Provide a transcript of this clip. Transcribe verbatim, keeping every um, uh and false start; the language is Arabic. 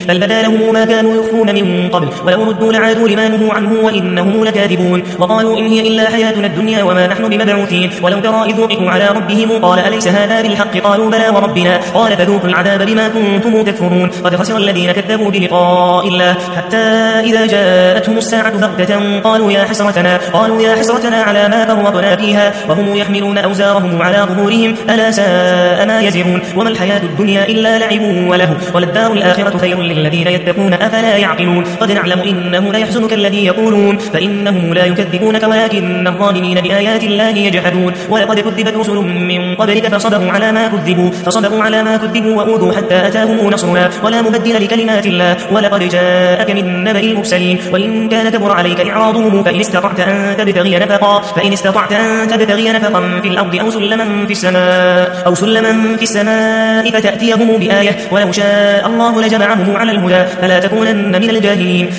بل بدا لهم ما كانوا يخفون من قبل ولو ردوا لعادوا لما نهوا عنه وإنهم لكاذبون وقالوا إن هي إلا حياتنا الدنيا وما نحن بمبعوثين ولو ترى إذ وقفوا على ربهم قال أليس هذا بالحق قالوا بلى وربنا قال فذوقوا العذاب بما كنتم تكفرون قد خسر الذين كذبوا بلقاء الله حتى إذا جاءتهم الساعة بغتة قالوا يا حسرتنا قالوا يا حسرتنا على ما فرطنا فيها وهم يحملون أوزارهم على ظهورهم ألا ساء ما يزرون وما الحياة الدنيا إلا لعب وله وللدار الآخرة خير للذين يتقون أفلا يعقلون قد نعلم إنه لا يحزنك الذي يقولون فإنهم لا يكذبونك ولكن الظالمين بآيات الله يجحدون ولقد كذبت رسل من قبلك فصبروا على ما كذبوا فصبروا على ما كذبوا وأوذوا حتى أتاهم نصرنا ولا مبدل لكلمات الله ولقد جاءك من نبأ المرسلين وإن كان كبر عليك إعراضهم فإن استطعت أن تبتغي نفقا فإن استطعت أن تبتغي نفقا في الأرض أو سلما في السماء أو سلما في السماء فتأتيهم بآية ولو شاء الله لجمعهم على الهدى فلا تكونن من الجاهلين